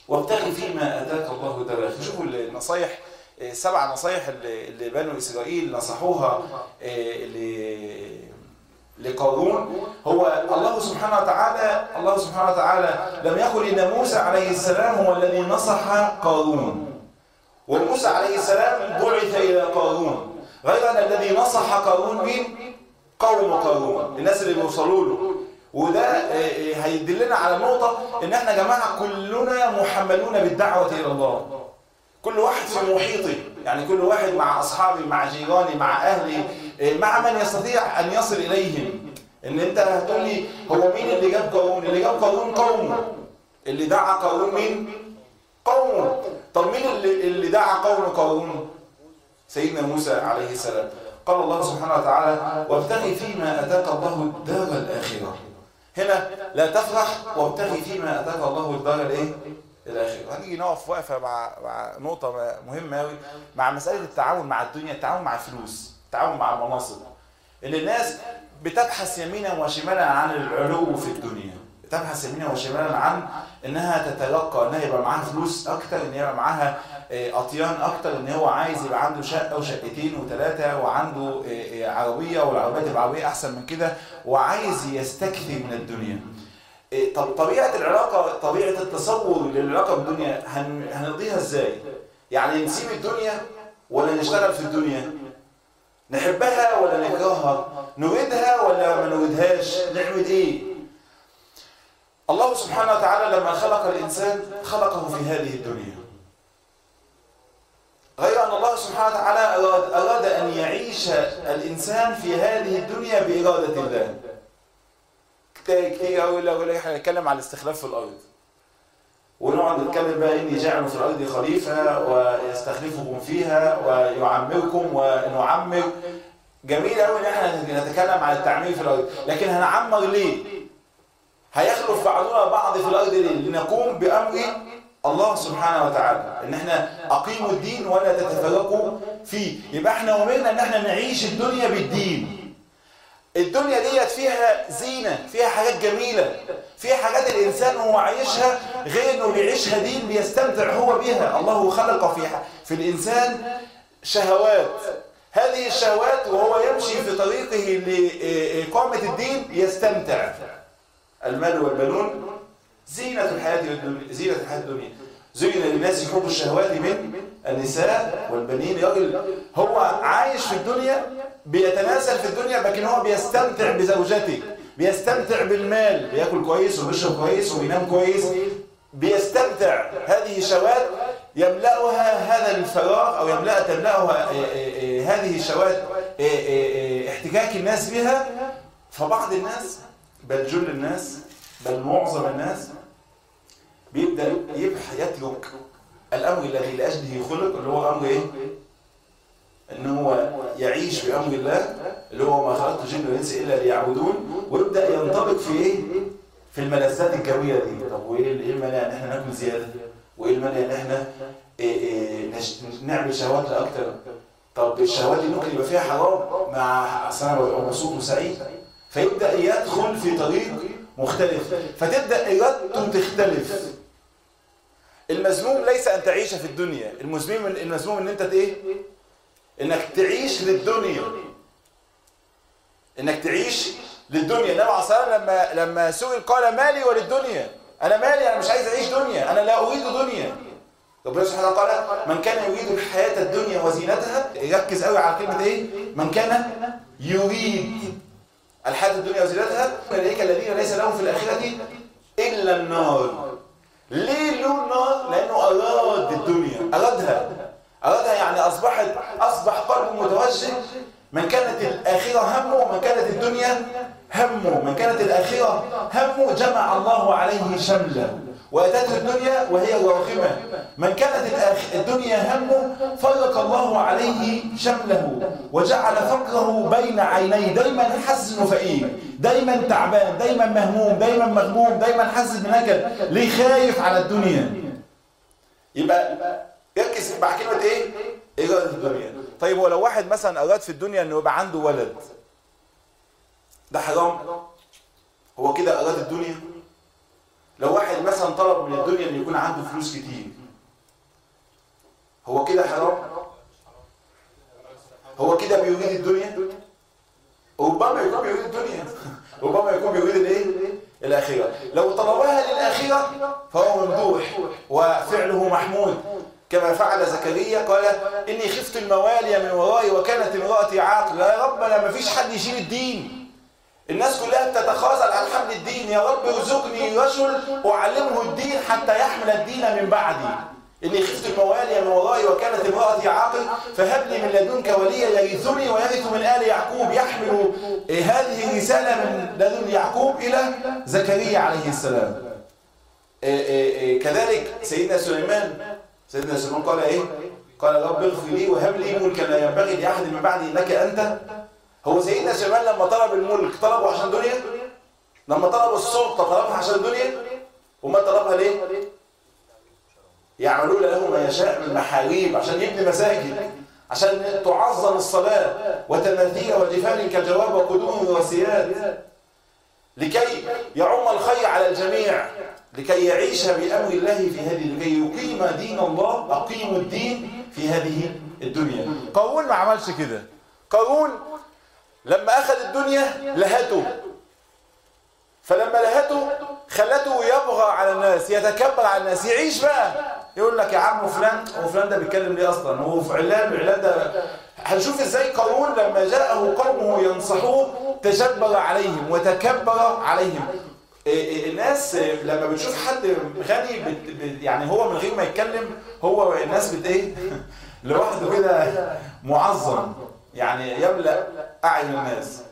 وابتغي فيما اتاك الله الدار الاخره. شوفوا النصايح، 7 نصايح اللي بنو اسرائيل نصحوها لقارون. هو الله سبحانه وتعالى لم يقل ان موسى عليه السلام هو الذي نصح قارون، وموسى عليه السلام بعث الى قارون، غير ان الذي نصح قارون مين؟ قوم قارون، الناس اللي بيوصلوا له. وده هيدلنا على نقطه ان احنا يا جماعه كلنا محملون بالدعوه الى الله، كل واحد في محيطه، يعني كل واحد مع اصحابي، مع جيراني، مع اهلي، مع من يستطيع ان يصل اليهم. ان انت هتقول لي هو مين اللي جاب قارون؟ اللي جاب قارون قومه، اللي دعا قارون مين؟ قومه. طب مين اللي دعا قوم قارون؟ سيدنا موسى عليه السلام. قال الله سبحانه وتعالى وابتغي فيما اتاك الله الدار الاخره. هنا لا تفرح، وابتغي فيما اتاك الله الدار الاخره. هنيجي نقف وقفه مع نقطه مهمه قوي، مع مساله التعاون مع الدنيا، التعاون مع الفلوس، التعاون مع المناصب. اللي الناس بتبحث يمينا وشمالا عن العلو في الدنيا، بتبحث يمينا وشمالا عن انها تتلقى، انها يبقى معاها فلوس اكتر، ان يبقى معاها اطيان اكتر، ان هو عايز يبقى عنده شقه وشقتين وثلاثه، وعنده عربيه، والعربيات العربيه احسن من كده، وعايز يستكثر من الدنيا. طب طبيعه العلاقه، طبيعه التصور للعلاقه بالدنيا هنقضيها ازاي؟ يعني نسيب الدنيا ولا نشتغل في الدنيا؟ نحبها ولا نكرهها؟ نريدها ولا ما نريدهاش؟ نعمل ايه؟ الله سبحانه وتعالى لما خلق الإنسان خلقه في هذه الدنيا، غير أن الله سبحانه وتعالى أراد أن يعيش الإنسان في هذه الدنيا بإرادة الله. كتير أقول لك احنا نتكلم على الاستخلاف في الأرض، ونقعد نتكلم بقى إني جاعل في الأرض خليفة ويستخلفكم فيها ويعمركم ونعمر. جميل قوي إن احنا نتكلم عن التعمير في الأرض، لكن هنعمر ليه؟ هيخلف بعضنا بعض في الأرض ليه؟ لنقوم بأمر الله سبحانه وتعالى، ان احنا اقيموا الدين ولا تتفرقوا فيه. يبقى احنا امرنا ان احنا نعيش الدنيا بالدين. الدنيا ديت فيها زينة، فيها حاجات جميلة، فيها حاجات الانسان هو عايشها غير انه بيعيشها دين بيستمتع هو بيها. الله خلق في الانسان شهوات، هذه الشهوات وهو يمشي في طريقه لإقامة الدين يستمتع. المال والبنون زينة الحياة الدنيا، زين للناس حب الشهوات من النساء والبنين. راجل هو عايش في الدنيا بيتناسل في الدنيا، لكن هو بيستمتع بزوجته، بيستمتع بالمال، بياكل كويس وبيشرب كويس وبينام كويس، بيستمتع. هذه الشهوات يملأها هذا الفراغ، أو تملأها هذه الشهوات احتكاك الناس بها. فبعض الناس، بل جل الناس، بل معظم الناس، بيبدأ يترك الأمر الذي لأجله خلق، اللي هو أمر إيه؟ إن هو يعيش بأمر الله، اللي هو ما خلقت الجن والإنس إلا ليعبدون، ويبدأ ينطبق في إيه؟ في الملذات الجوية دي. طب وإيه المانع إن إحنا ناكل زيادة؟ وإيه المانع إن إحنا نعمل شهوات أكتر؟ طب الشهوات دي ممكن يبقى فيها حرام، مع أصلا ببقى مبسوط وسعيد، فيبدأ يدخل في طريق مختلف، فتبدأ إرادته تختلف. المذموم ليس أن تعيش في الدنيا، المذموم إن أنت إيه؟ إنك تعيش للدنيا، إنك تعيش للدنيا. النبي عليه الصلاة والسلام لما سئل قال مالي وللدنيا، أنا مالي، أنا مش عايز أعيش دنيا، أنا لا أريد دنيا. ربنا سبحانه وتعالى قال من كان يريد الحياة الدنيا وزينتها، يركز قوي على كلمة إيه؟ من كان يريد الحياة الدنيا وزينتها أولئك الذين ليس لهم في الآخرة إلا النار. ليه له النار؟ لأنه أراد الدنيا، أرادها يعني أصبح قلبه متوجه. من كانت الآخرة همه، ومن كانت الدنيا همه، من كانت الآخرة همه جمع الله عليه شمله وأتته الدنيا وهي راغمة. من كانت الدنيا همه فرق الله عليه شمله وجعل فقره بين عينيه، دايما حاسس انه فقير، دايما تعبان، دايما مهموم، دايما مغموم، دايما حاسس بنكد. ليه؟ خايف على الدنيا. يبقى يركز مع كلمة ايه؟ إرادة الدنيا. طيب ولو واحد مثلا أراد في الدنيا انه يبقى عنده ولد، ده حرام؟ هو كده أراد الدنيا؟ لو واحد مثلا طلب من الدنيا ان يكون عنده فلوس كتير، هو كده حرام؟ هو كده بيريد الدنيا؟ ربما يكون بيريد الدنيا، ربما يكون بيريد الايه؟ الاخره. لو طلبها للاخره فهو ممدوح وفعله محمود، كما فعل زكريا قال اني خفت الموالي من ورائي وكانت امرأتي عاقر. يا رب انا ما فيش حد يشيل الدين، الناس كلها بتتخاذل عن حمل الدين، يا رب ارزقني رجل اعلمه الدين حتى يحمل الدين من بعدي. اني خفت الموالي من ورائي وكانت امرأتي عاقر فهب لي من لدنك وليا يرثني ويرث من آل يعقوب. يحمل هذه الرسالة من لدن يعقوب إلى زكريا عليه السلام. كذلك سيدنا سليمان قال ايه؟ قال رب اغفر لي وهب لي ملكا لا ينبغي لاحد من بعدي انك انت. هو سيدنا سليمان لما طلب الملك طلبه عشان دنيا؟ لما طلب السلطه طلبها عشان دنيا؟ وما طلبها ليه؟ يعملون له ما يشاء من محاريب، عشان يبني مساجد، عشان تعظم الصلاه وتماثيل وجفان كالجواب وقدوم وسياد، لكي يعم الخير على الجميع، لكي يعيش بأمر الله في هذه، لكي يقيم دين الله. أقيموا الدين في هذه الدنيا. قارون ما عملش كده. قارون لما أخذ الدنيا لهته، فلما لهته خلته يبغى على الناس، يتكبر على الناس، يعيش بقى يقول لك يا عم فلان، هو فلان ده بيتكلم ليه أصلا؟ هو علان ده. هنشوف ازاي قارون لما جاءه قومه ينصحوه تجبر عليهم وتكبر عليهم. الناس لما بتشوف حد غني يعني هو من غير ما يتكلم، هو الناس ايه لوحده كده معظم، يعني يملأ أعين الناس.